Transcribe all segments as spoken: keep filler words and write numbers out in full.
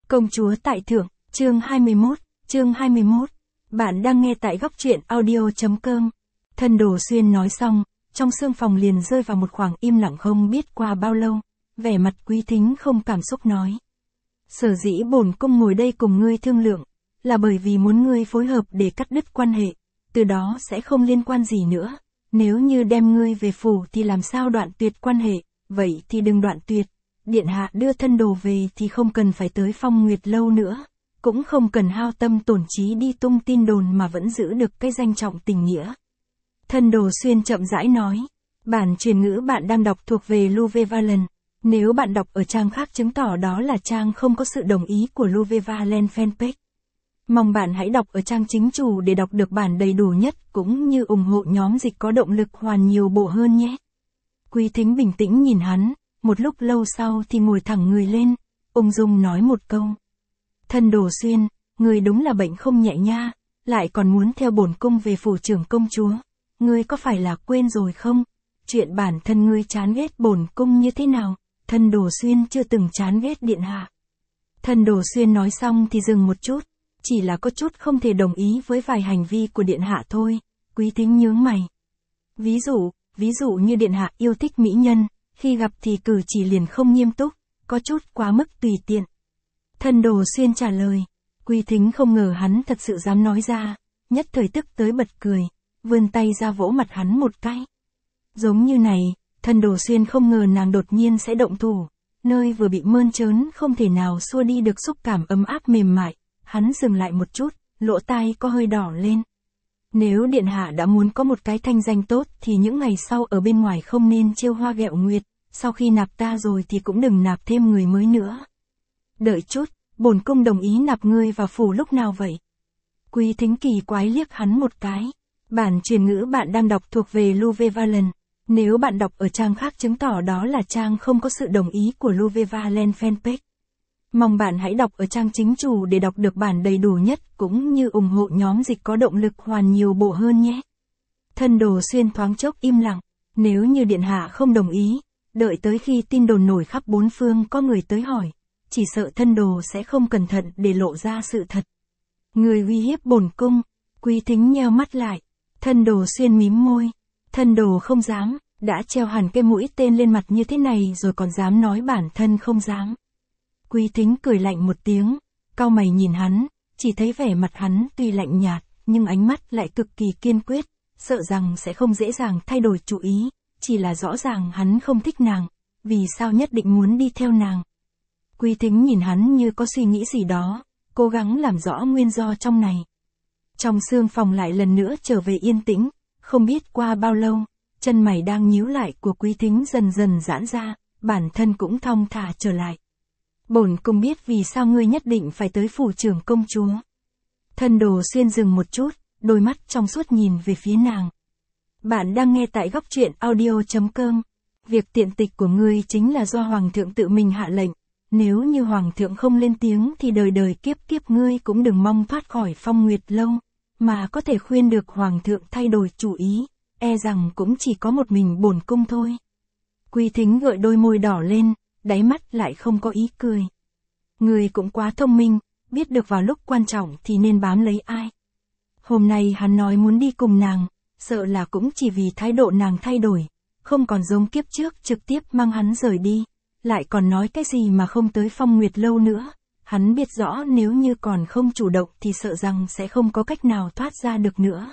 Công chúa tại thượng, chương hai mươi mốt, chương hai mươi mốt. Bạn đang nghe tại góc truyện audio.com. Thân Đồ Xuyên nói xong, trong sương phòng liền rơi vào một khoảng im lặng không biết qua bao lâu, vẻ mặt Quý Thính không cảm xúc nói. Sở dĩ bổn cung ngồi đây cùng ngươi thương lượng, là bởi vì muốn ngươi phối hợp để cắt đứt quan hệ, từ đó sẽ không liên quan gì nữa. Nếu như đem ngươi về phủ thì làm sao đoạn tuyệt quan hệ, vậy thì đừng đoạn tuyệt. Điện hạ đưa thân đồ về thì không cần phải tới Phong Nguyệt lâu nữa, cũng không cần hao tâm tổn trí đi tung tin đồn mà vẫn giữ được cái danh trọng tình nghĩa. Thân Đồ Xuyên chậm rãi nói, bản truyền ngữ bạn đang đọc thuộc về Luve Valen. Nếu bạn đọc ở trang khác chứng tỏ đó là trang không có sự đồng ý của Luve Valen fanpage. Mong bạn hãy đọc ở trang chính chủ để đọc được bản đầy đủ nhất cũng như ủng hộ nhóm dịch có động lực hoàn nhiều bộ hơn nhé. Quý Thính bình tĩnh nhìn hắn, một lúc lâu sau thì ngồi thẳng người lên, ung dung nói một câu. Thân Đồ Xuyên, người đúng là bệnh không nhẹ nha, lại còn muốn theo bổn cung về phủ trưởng công chúa. Ngươi có phải là quên rồi không? Chuyện bản thân ngươi chán ghét bổn cung như thế nào? Thân Đồ Xuyên chưa từng chán ghét điện hạ. Thân Đồ Xuyên nói xong thì dừng một chút, chỉ là có chút không thể đồng ý với vài hành vi của điện hạ thôi. Quý Thính nhướng mày. Ví dụ, ví dụ như điện hạ yêu thích mỹ nhân, khi gặp thì cử chỉ liền không nghiêm túc, có chút quá mức tùy tiện. Thân Đồ Xuyên trả lời. Quý Thính không ngờ hắn thật sự dám nói ra, nhất thời tức tới bật cười, vươn tay ra vỗ mặt hắn một cái. Giống như này, Thân Đồ Xuyên không ngờ nàng đột nhiên sẽ động thủ, nơi vừa bị mơn trớn không thể nào xua đi được xúc cảm ấm áp mềm mại, hắn dừng lại một chút, lỗ tai có hơi đỏ lên. Nếu điện hạ đã muốn có một cái thanh danh tốt thì những ngày sau ở bên ngoài không nên trêu hoa ghẹo nguyệt, sau khi nạp ta rồi thì cũng đừng nạp thêm người mới nữa. Đợi chút, bổn cung đồng ý nạp ngươi vào phủ lúc nào vậy? Quý Thính kỳ quái liếc hắn một cái. Bản truyền ngữ bạn đang đọc thuộc về Luve Valen. Nếu bạn đọc ở trang khác chứng tỏ đó là trang không có sự đồng ý của Luve Valen fanpage. Mong bạn hãy đọc ở trang chính chủ để đọc được bản đầy đủ nhất cũng như ủng hộ nhóm dịch có động lực hoàn nhiều bộ hơn nhé. Thân Đồ Xuyên thoáng chốc im lặng, nếu như điện hạ không đồng ý, đợi tới khi tin đồn nổi khắp bốn phương có người tới hỏi, chỉ sợ thân đồ sẽ không cẩn thận để lộ ra sự thật. Người uy hiếp bổn cung. Quý Thính nheo mắt lại. Thân Đồ Xuyên mím môi. Thân đồ không dám, đã treo hẳn cái mũi tên lên mặt như thế này rồi còn dám nói bản thân không dám. Quý Thính cười lạnh một tiếng, cau mày nhìn hắn, chỉ thấy vẻ mặt hắn tuy lạnh nhạt, nhưng ánh mắt lại cực kỳ kiên quyết, sợ rằng sẽ không dễ dàng thay đổi chủ ý, chỉ là rõ ràng hắn không thích nàng, vì sao nhất định muốn đi theo nàng. Quý Thính nhìn hắn như có suy nghĩ gì đó, cố gắng làm rõ nguyên do trong này. Trong sương phòng lại lần nữa trở về yên tĩnh, không biết qua bao lâu, chân mày đang nhíu lại của Quý Thính dần dần giãn ra, bản thân cũng thong thả trở lại. Bổn cung biết vì sao ngươi nhất định phải tới phủ trưởng công chúa. Thân Đồ Xuyên dừng một chút, đôi mắt trong suốt nhìn về phía nàng. Bạn đang nghe tại góc truyện audio.com. Việc tiện tịch của ngươi chính là do Hoàng thượng tự mình hạ lệnh. Nếu như Hoàng thượng không lên tiếng thì đời đời kiếp kiếp ngươi cũng đừng mong thoát khỏi Phong Nguyệt lâu, mà có thể khuyên được Hoàng thượng thay đổi chủ ý, e rằng cũng chỉ có một mình bổn cung thôi. Quý Thính gợi đôi môi đỏ lên, đáy mắt lại không có ý cười. Ngươi cũng quá thông minh, biết được vào lúc quan trọng thì nên bám lấy ai. Hôm nay hắn nói muốn đi cùng nàng, sợ là cũng chỉ vì thái độ nàng thay đổi, không còn giống kiếp trước trực tiếp mang hắn rời đi. Lại còn nói cái gì mà không tới Phong Nguyệt lâu nữa, hắn biết rõ nếu như còn không chủ động thì sợ rằng sẽ không có cách nào thoát ra được nữa.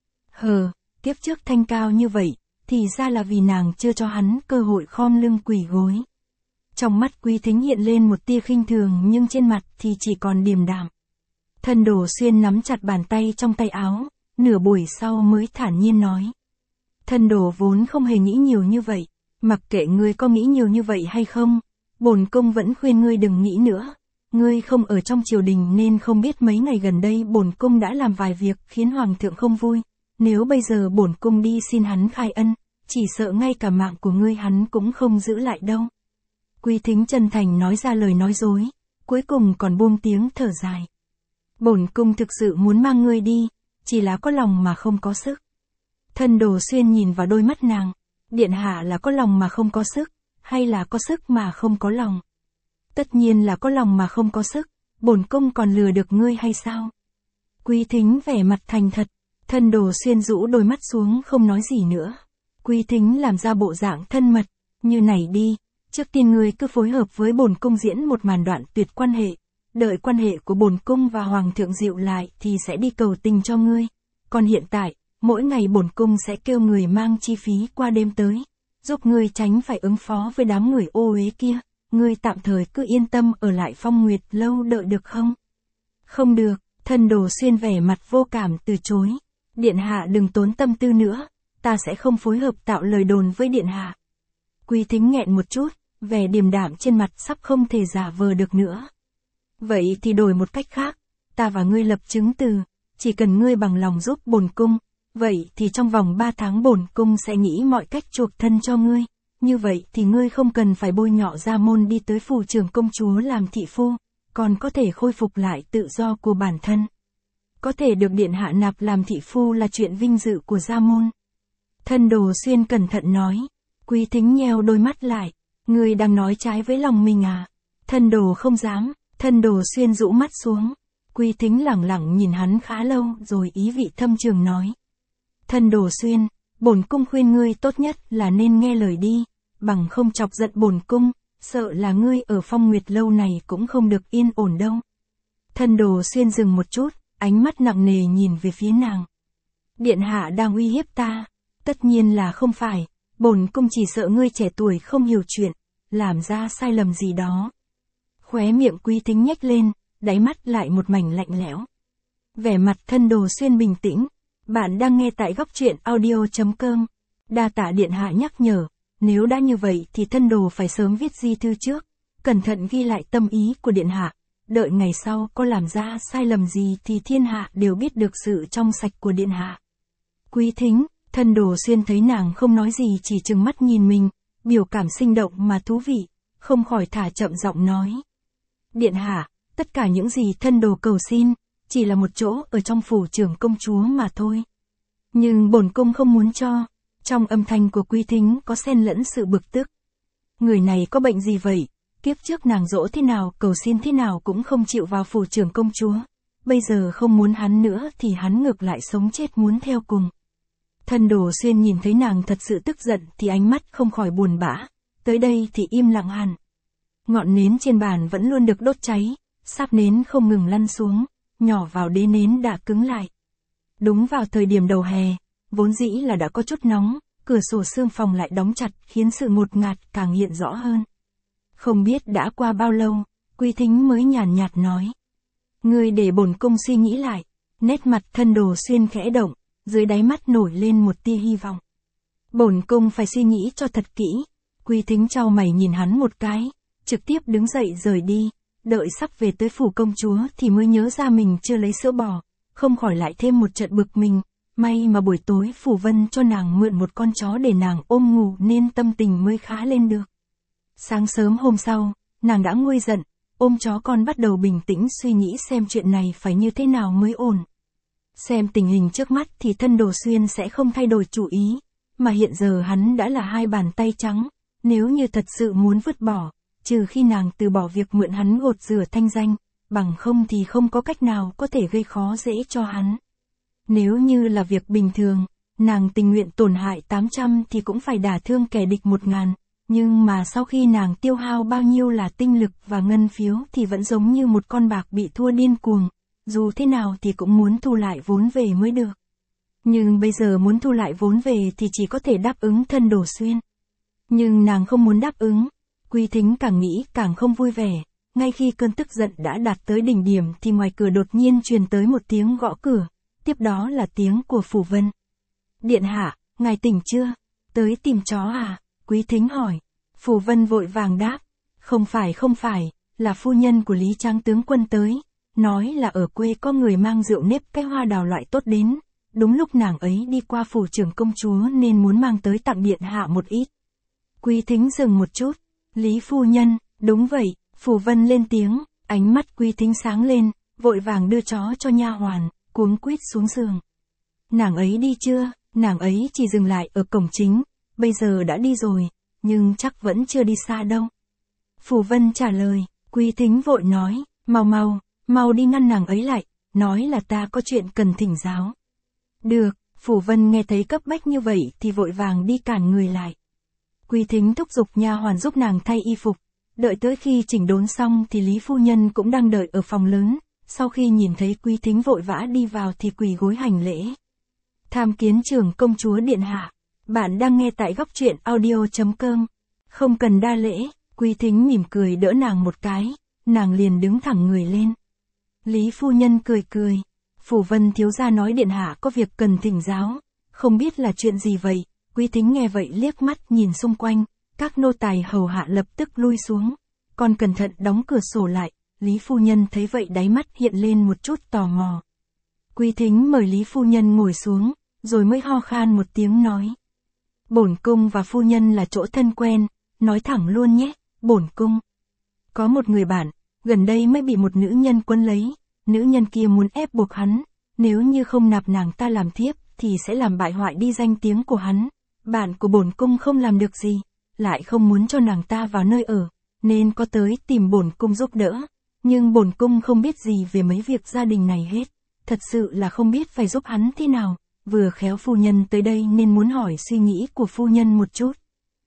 Hờ, kiếp trước thanh cao như vậy, thì ra là vì nàng chưa cho hắn cơ hội khom lưng quỳ gối. Trong mắt Quý Thính hiện lên một tia khinh thường nhưng trên mặt thì chỉ còn điềm đạm. Thân Đồ Xuyên nắm chặt bàn tay trong tay áo, nửa buổi sau mới thản nhiên nói. Thân đồ vốn không hề nghĩ nhiều như vậy. Mặc kệ ngươi có nghĩ nhiều như vậy hay không, bổn cung vẫn khuyên ngươi đừng nghĩ nữa. Ngươi không ở trong triều đình nên không biết mấy ngày gần đây bổn cung đã làm vài việc khiến Hoàng thượng không vui. Nếu bây giờ bổn cung đi xin hắn khai ân, chỉ sợ ngay cả mạng của ngươi hắn cũng không giữ lại đâu. Quý Thính chân thành nói ra lời nói dối, cuối cùng còn buông tiếng thở dài. Bổn cung thực sự muốn mang ngươi đi, chỉ là có lòng mà không có sức. Thân Đồ Xuyên nhìn vào đôi mắt nàng. Điện hạ là có lòng mà không có sức, hay là có sức mà không có lòng? Tất nhiên là có lòng mà không có sức, bổn cung còn lừa được ngươi hay sao? Quý Thính vẻ mặt thành thật, Thân Đồ Xuyên rũ đôi mắt xuống không nói gì nữa. Quý Thính làm ra bộ dạng thân mật, như này đi, trước tiên ngươi cứ phối hợp với bổn cung diễn một màn đoạn tuyệt quan hệ, đợi quan hệ của bổn cung và hoàng thượng dịu lại thì sẽ đi cầu tình cho ngươi. Còn hiện tại, mỗi ngày bổn cung sẽ kêu người mang chi phí qua đêm tới, giúp ngươi tránh phải ứng phó với đám người ô uế kia, ngươi tạm thời cứ yên tâm ở lại Phong Nguyệt lâu đợi được không? Không được, Thân Đồ Xuyên vẻ mặt vô cảm từ chối. Điện hạ đừng tốn tâm tư nữa, ta sẽ không phối hợp tạo lời đồn với điện hạ. Quý Thính nghẹn một chút, vẻ điềm đạm trên mặt sắp không thể giả vờ được nữa. Vậy thì đổi một cách khác, ta và ngươi lập chứng từ, chỉ cần ngươi bằng lòng giúp bổn cung, vậy thì trong vòng ba tháng bổn cung sẽ nghĩ mọi cách chuộc thân cho ngươi, như vậy thì ngươi không cần phải bôi nhọ Gia Môn đi tới phủ trưởng công chúa làm thị phu, còn có thể khôi phục lại tự do của bản thân. Có thể được điện hạ nạp làm thị phu là chuyện vinh dự của Gia Môn. Thân Đồ Xuyên cẩn thận nói. Quý Thính nheo đôi mắt lại, ngươi đang nói trái với lòng mình à? Thân Đồ không dám. Thân Đồ Xuyên rũ mắt xuống. Quý Thính lẳng lặng nhìn hắn khá lâu rồi ý vị thâm trường nói. Thân Đồ Xuyên, bổn cung khuyên ngươi tốt nhất là nên nghe lời đi, bằng không chọc giận bổn cung, sợ là ngươi ở Phong Nguyệt lâu này cũng không được yên ổn đâu. Thân Đồ Xuyên dừng một chút, ánh mắt nặng nề nhìn về phía nàng. Điện hạ đang uy hiếp ta, tất nhiên là không phải, bổn cung chỉ sợ ngươi trẻ tuổi không hiểu chuyện, làm ra sai lầm gì đó. Khóe miệng Quý Thính nhếch lên, đáy mắt lại một mảnh lạnh lẽo. Vẻ mặt Thân Đồ Xuyên bình tĩnh. Bạn đang nghe tại góc truyện audio chấm com. Đa tạ điện hạ nhắc nhở, nếu đã như vậy thì Thân Đồ phải sớm viết di thư trước, cẩn thận ghi lại tâm ý của điện hạ, đợi ngày sau có làm ra sai lầm gì thì thiên hạ đều biết được sự trong sạch của điện hạ. Quý Thính, Thân Đồ Xuyên thấy nàng không nói gì chỉ trừng mắt nhìn mình, biểu cảm sinh động mà thú vị, không khỏi thả chậm giọng nói. Điện hạ, tất cả những gì Thân Đồ cầu xin, chỉ là một chỗ ở trong phủ trưởng công chúa mà thôi. Nhưng bổn cung không muốn cho. Trong âm thanh của Quý Thính có xen lẫn sự bực tức. Người này có bệnh gì vậy? Kiếp trước nàng dỗ thế nào, cầu xin thế nào cũng không chịu vào phủ trưởng công chúa. Bây giờ không muốn hắn nữa thì hắn ngược lại sống chết muốn theo cùng. Thân Đồ Xuyên nhìn thấy nàng thật sự tức giận thì ánh mắt không khỏi buồn bã. Tới đây thì im lặng hẳn. Ngọn nến trên bàn vẫn luôn được đốt cháy, sáp nến không ngừng lăn xuống, nhỏ vào đế nến đã cứng lại. Đúng vào thời điểm đầu hè, vốn dĩ là đã có chút nóng, cửa sổ sương phòng lại đóng chặt khiến sự ngột ngạt càng hiện rõ hơn. Không biết đã qua bao lâu, Quý Thính mới nhàn nhạt nói. Ngươi để bổn cung suy nghĩ lại. Nét mặt Thân Đồ Xuyên khẽ động, dưới đáy mắt nổi lên một tia hy vọng. Bổn cung phải suy nghĩ cho thật kỹ. Quý Thính chau mày nhìn hắn một cái, trực tiếp đứng dậy rời đi. Đợi sắp về tới phủ công chúa thì mới nhớ ra mình chưa lấy sữa bò, không khỏi lại thêm một trận bực mình. May mà buổi tối Phủ Vân cho nàng mượn một con chó để nàng ôm ngủ nên tâm tình mới khá lên được. Sáng sớm hôm sau, nàng đã nguôi giận, ôm chó con bắt đầu bình tĩnh suy nghĩ xem chuyện này phải như thế nào mới ổn. Xem tình hình trước mắt thì Thân Đồ Xuyên sẽ không thay đổi chủ ý, mà hiện giờ hắn đã là hai bàn tay trắng, nếu như thật sự muốn vứt bỏ, trừ khi nàng từ bỏ việc mượn hắn gột rửa thanh danh, bằng không thì không có cách nào có thể gây khó dễ cho hắn. Nếu như là việc bình thường, nàng tình nguyện tổn hại tám trăm thì cũng phải đả thương kẻ địch một ngàn, nhưng mà sau khi nàng tiêu hao bao nhiêu là tinh lực và ngân phiếu thì vẫn giống như một con bạc bị thua điên cuồng, dù thế nào thì cũng muốn thu lại vốn về mới được. Nhưng bây giờ muốn thu lại vốn về thì chỉ có thể đáp ứng Thân Đồ Xuyên. Nhưng nàng không muốn đáp ứng. Quý Thính càng nghĩ càng không vui vẻ, ngay khi cơn tức giận đã đạt tới đỉnh điểm thì ngoài cửa đột nhiên truyền tới một tiếng gõ cửa, tiếp đó là tiếng của Phủ Vân. Điện hạ, ngài tỉnh chưa? Tới tìm chó à? Quý Thính hỏi. Phủ Vân vội vàng đáp, không phải không phải, là phu nhân của Lý Tráng tướng quân tới, nói là ở quê có người mang rượu nếp cái hoa đào loại tốt đến, đúng lúc nàng ấy đi qua phủ trưởng công chúa nên muốn mang tới tặng điện hạ một ít. Quý Thính dừng một chút. Lý phu nhân, đúng vậy, Phủ Vân lên tiếng, ánh mắt Quý Thính sáng lên, vội vàng đưa chó cho nha hoàn, cuống quýt xuống giường. Nàng ấy đi chưa? Nàng ấy chỉ dừng lại ở cổng chính, bây giờ đã đi rồi, nhưng chắc vẫn chưa đi xa đâu. Phủ Vân trả lời, Quý Thính vội nói, mau mau, mau đi ngăn nàng ấy lại, nói là ta có chuyện cần thỉnh giáo. Được, Phủ Vân nghe thấy cấp bách như vậy thì vội vàng đi cản người lại. Quý Thính thúc giục nha hoàn giúp nàng thay y phục, đợi tới khi chỉnh đốn xong thì Lý phu nhân cũng đang đợi ở phòng lớn, sau khi nhìn thấy Quý Thính vội vã đi vào thì quỳ gối hành lễ. Tham kiến trưởng công chúa điện hạ, bạn đang nghe tại góc truyện audio chấm com. Không cần đa lễ, Quý Thính mỉm cười đỡ nàng một cái, nàng liền đứng thẳng người lên. Lý phu nhân cười cười, Phủ Vân thiếu gia nói điện hạ có việc cần thỉnh giáo, không biết là chuyện gì vậy. Quý Thính nghe vậy liếc mắt nhìn xung quanh, các nô tài hầu hạ lập tức lui xuống, còn cẩn thận đóng cửa sổ lại. Lý phu nhân thấy vậy đáy mắt hiện lên một chút tò mò. Quý Thính mời Lý phu nhân ngồi xuống, rồi mới ho khan một tiếng nói. Bổn cung và phu nhân là chỗ thân quen, nói thẳng luôn nhé, bổn cung. Có một người bạn, gần đây mới bị một nữ nhân quấn lấy, nữ nhân kia muốn ép buộc hắn, nếu như không nạp nàng ta làm thiếp, thì sẽ làm bại hoại đi danh tiếng của hắn. Bạn của bổn cung không làm được gì, lại không muốn cho nàng ta vào nơi ở, nên có tới tìm bổn cung giúp đỡ. Nhưng bổn cung không biết gì về mấy việc gia đình này hết, thật sự là không biết phải giúp hắn thế nào, vừa khéo phu nhân tới đây nên muốn hỏi suy nghĩ của phu nhân một chút.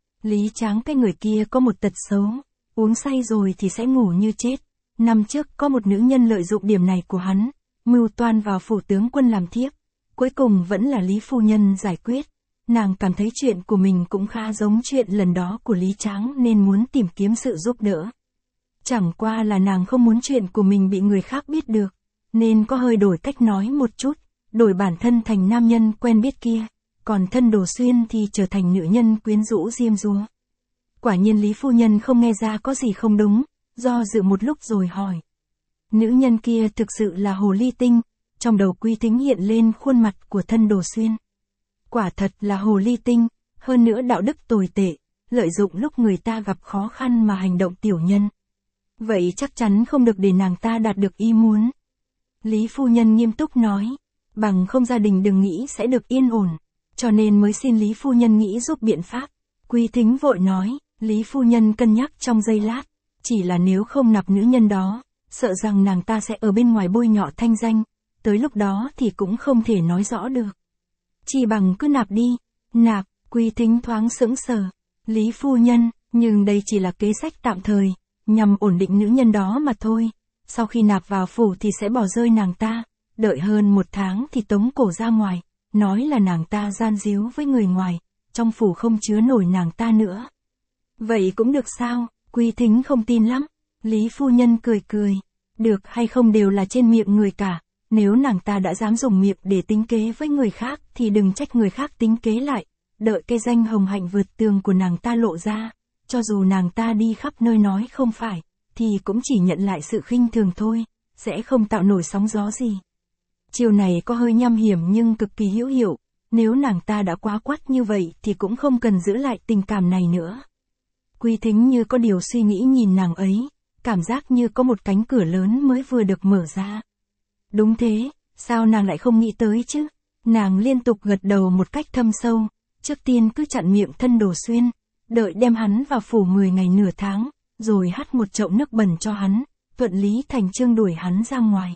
Lý Tráng cái người kia có một tật xấu, uống say rồi thì sẽ ngủ như chết. Năm trước có một nữ nhân lợi dụng điểm này của hắn, mưu toan vào phủ tướng quân làm thiếp, cuối cùng vẫn là Lý phu nhân giải quyết. Nàng cảm thấy chuyện của mình cũng khá giống chuyện lần đó của Lý Tráng nên muốn tìm kiếm sự giúp đỡ. Chẳng qua là nàng không muốn chuyện của mình bị người khác biết được, nên có hơi đổi cách nói một chút, đổi bản thân thành nam nhân quen biết kia, còn thân Đồ Xuyên thì trở thành nữ nhân quyến rũ diêm dúa. Quả nhiên Lý phu nhân không nghe ra có gì không đúng, do dự một lúc rồi hỏi. Nữ nhân kia thực sự là hồ ly tinh, trong đầu Quý Thính hiện lên khuôn mặt của thân Đồ Xuyên. Quả thật là hồ ly tinh, hơn nữa đạo đức tồi tệ, lợi dụng lúc người ta gặp khó khăn mà hành động tiểu nhân. Vậy chắc chắn không được để nàng ta đạt được ý muốn. Lý phu nhân nghiêm túc nói, bằng không gia đình đừng nghĩ sẽ được yên ổn, cho nên mới xin Lý phu nhân nghĩ giúp biện pháp. Quý Thính vội nói, Lý phu nhân cân nhắc trong giây lát, chỉ là nếu không nạp nữ nhân đó, sợ rằng nàng ta sẽ ở bên ngoài bôi nhọ thanh danh, tới lúc đó thì cũng không thể nói rõ được. Chỉ bằng cứ nạp đi. Nạp, Quý Thính thoáng sững sờ. Lý phu nhân, nhưng đây chỉ là kế sách tạm thời, nhằm ổn định nữ nhân đó mà thôi. Sau khi nạp vào phủ thì sẽ bỏ rơi nàng ta, đợi hơn một tháng thì tống cổ ra ngoài, nói là nàng ta gian díu với người ngoài, trong phủ không chứa nổi nàng ta nữa. Vậy cũng được sao? Quý Thính không tin lắm. Lý phu nhân cười cười. Được hay không đều là trên miệng người cả. Nếu nàng ta đã dám dùng miệng để tính kế với người khác thì đừng trách người khác tính kế lại. Đợi cái danh hồng hạnh vượt tường của nàng ta lộ ra, cho dù nàng ta đi khắp nơi nói không phải, thì cũng chỉ nhận lại sự khinh thường thôi, sẽ không tạo nổi sóng gió gì. Chiều này có hơi nham hiểm nhưng cực kỳ hữu hiệu, nếu nàng ta đã quá quắt như vậy thì cũng không cần giữ lại tình cảm này nữa. Quý Thính như có điều suy nghĩ nhìn nàng ấy, cảm giác như có một cánh cửa lớn mới vừa được mở ra. Đúng thế, sao nàng lại không nghĩ tới chứ? Nàng liên tục gật đầu một cách thâm sâu, trước tiên cứ chặn miệng thân Đồ Xuyên, đợi đem hắn vào phủ mười ngày nửa tháng, rồi hắt một chậu nước bẩn cho hắn, thuận lý thành chương đuổi hắn ra ngoài.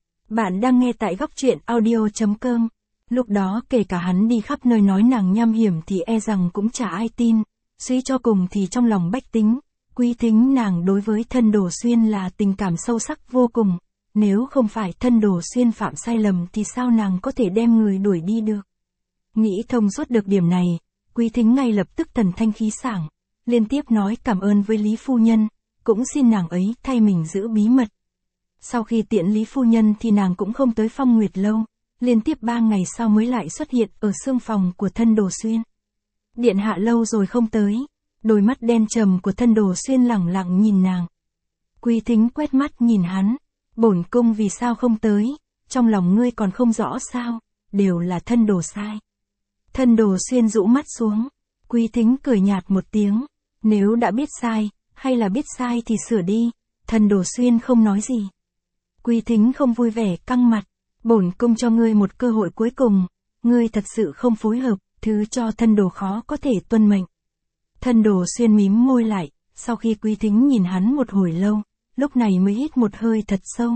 Bạn đang nghe tại góc truyện audio chấm com. Lúc đó kể cả hắn đi khắp nơi nói nàng nham hiểm thì e rằng cũng chả ai tin, suy cho cùng thì trong lòng bách tính, Quý Thính nàng đối với thân Đồ Xuyên là tình cảm sâu sắc vô cùng. Nếu không phải thân Đồ Xuyên phạm sai lầm thì sao nàng có thể đem người đuổi đi được. Nghĩ thông suốt được điểm này, Quý Thính ngay lập tức thần thanh khí sảng, liên tiếp nói cảm ơn với Lý phu nhân, cũng xin nàng ấy thay mình giữ bí mật. Sau khi tiễn Lý phu nhân thì nàng cũng không tới Phong Nguyệt lâu, liên tiếp ba ngày sau mới lại xuất hiện ở xương phòng của thân Đồ Xuyên. Điện hạ lâu rồi không tới, đôi mắt đen trầm của thân Đồ Xuyên lẳng lặng nhìn nàng. Quý Thính quét mắt nhìn hắn, bổn cung vì sao không tới, trong lòng ngươi còn không rõ sao, đều là thân Đồ sai. Thân Đồ Xuyên rũ mắt xuống, Quý Thính cười nhạt một tiếng, nếu đã biết sai, hay là biết sai thì sửa đi. Thân Đồ Xuyên không nói gì. Quý Thính không vui vẻ căng mặt, bổn cung cho ngươi một cơ hội cuối cùng, ngươi thật sự không phối hợp, thứ cho thân Đồ khó có thể tuân mệnh. Thân Đồ Xuyên mím môi lại, sau khi Quý Thính nhìn hắn một hồi lâu, lúc này mới hít một hơi thật sâu,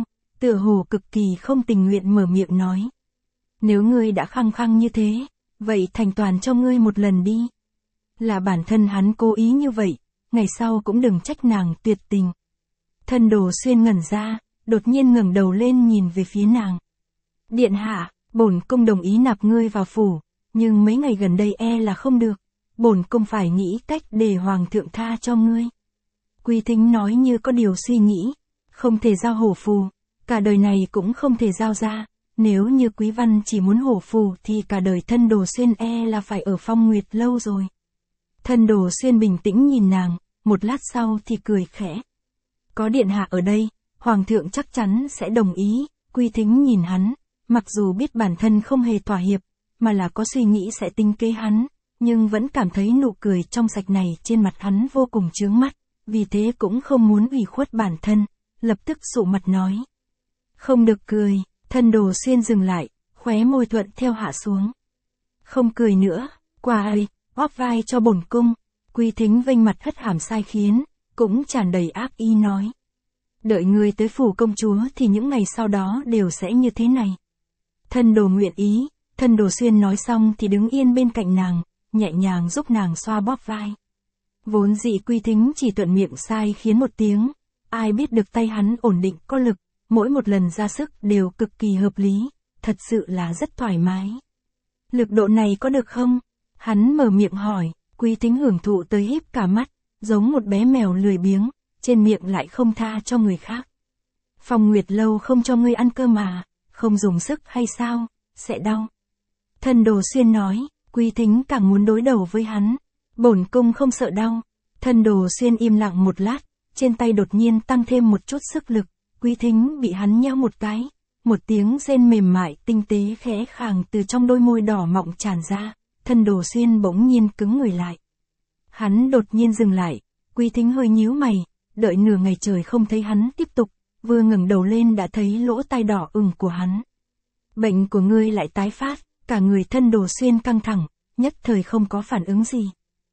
tựa hồ cực kỳ không tình nguyện mở miệng nói. Nếu ngươi đã khăng khăng như thế, vậy thành toàn cho ngươi một lần đi. Là bản thân hắn cố ý như vậy, ngày sau cũng đừng trách nàng tuyệt tình. Thân Đồ Xuyên ngẩn ra, đột nhiên ngẩng đầu lên nhìn về phía nàng. Điện hạ, bổn cung đồng ý nạp ngươi vào phủ, nhưng mấy ngày gần đây e là không được. Bổn cung phải nghĩ cách để hoàng thượng tha cho ngươi. Quý Thính nói như có điều suy nghĩ, không thể giao hổ phù, cả đời này cũng không thể giao ra. Nếu như Quý Văn chỉ muốn hổ phù thì cả đời Thân Đồ Xuyên e là phải ở Phong Nguyệt lâu rồi. Thân Đồ Xuyên bình tĩnh nhìn nàng, một lát sau thì cười khẽ. Có điện hạ ở đây, hoàng thượng chắc chắn sẽ đồng ý. Quý Thính nhìn hắn, mặc dù biết bản thân không hề thỏa hiệp, mà là có suy nghĩ sẽ tính kế hắn, nhưng vẫn cảm thấy nụ cười trong sạch này trên mặt hắn vô cùng chướng mắt, vì thế cũng không muốn ủy khuất bản thân, lập tức sụ mặt nói. Không được cười. Thân Đồ Xuyên dừng lại, khóe môi thuận theo hạ xuống. Không cười nữa, qua ấy, óp vai cho bổn cung. Quý Thính vênh mặt hất hàm sai khiến, cũng tràn đầy ác ý nói. Đợi ngươi tới phủ công chúa thì những ngày sau đó đều sẽ như thế này. Thân Đồ nguyện ý. Thân Đồ Xuyên nói xong thì đứng yên bên cạnh nàng, nhẹ nhàng giúp nàng xoa bóp vai. Vốn dĩ Quý Thính chỉ thuận miệng sai khiến một tiếng, ai biết được tay hắn ổn định có lực, mỗi một lần ra sức đều cực kỳ hợp lý, thật sự là rất thoải mái. Lực độ này có được không? Hắn mở miệng hỏi, Quý Thính hưởng thụ tới híp cả mắt, giống một bé mèo lười biếng, trên miệng lại không tha cho người khác. Phong Nguyệt lâu không cho ngươi ăn cơm mà, không dùng sức hay sao, sẽ đau. Thân Đồ Xuyên nói, Quý Thính càng muốn đối đầu với hắn. Bổn cung không sợ đau. Thân Đồ Xuyên im lặng một lát, trên tay đột nhiên tăng thêm một chút sức lực. Quý Thính bị hắn nhéo một cái, một tiếng rên mềm mại tinh tế khẽ khàng từ trong đôi môi đỏ mọng tràn ra. Thân Đồ Xuyên bỗng nhiên cứng người lại. Hắn đột nhiên dừng lại, Quý Thính hơi nhíu mày, đợi nửa ngày trời không thấy hắn tiếp tục, vừa ngẩng đầu lên đã thấy lỗ tai đỏ ửng của hắn. Bệnh của ngươi lại tái phát. Cả người Thân Đồ Xuyên căng thẳng, nhất thời không có phản ứng gì.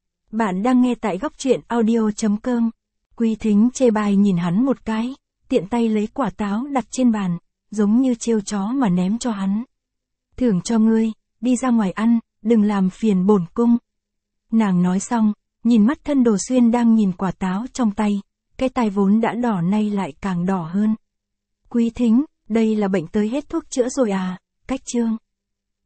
Bạn đang nghe tại góc truyện audio chấm com. Quý Thính chê bai nhìn hắn một cái, tiện tay lấy quả táo đặt trên bàn, giống như trêu chó mà ném cho hắn. Thưởng cho ngươi, đi ra ngoài ăn, đừng làm phiền bổn cung. Nàng nói xong, nhìn mắt Thân Đồ Xuyên đang nhìn quả táo trong tay, cái tai vốn đã đỏ nay lại càng đỏ hơn. Quý Thính, đây là bệnh tới hết thuốc chữa rồi à, cách chương.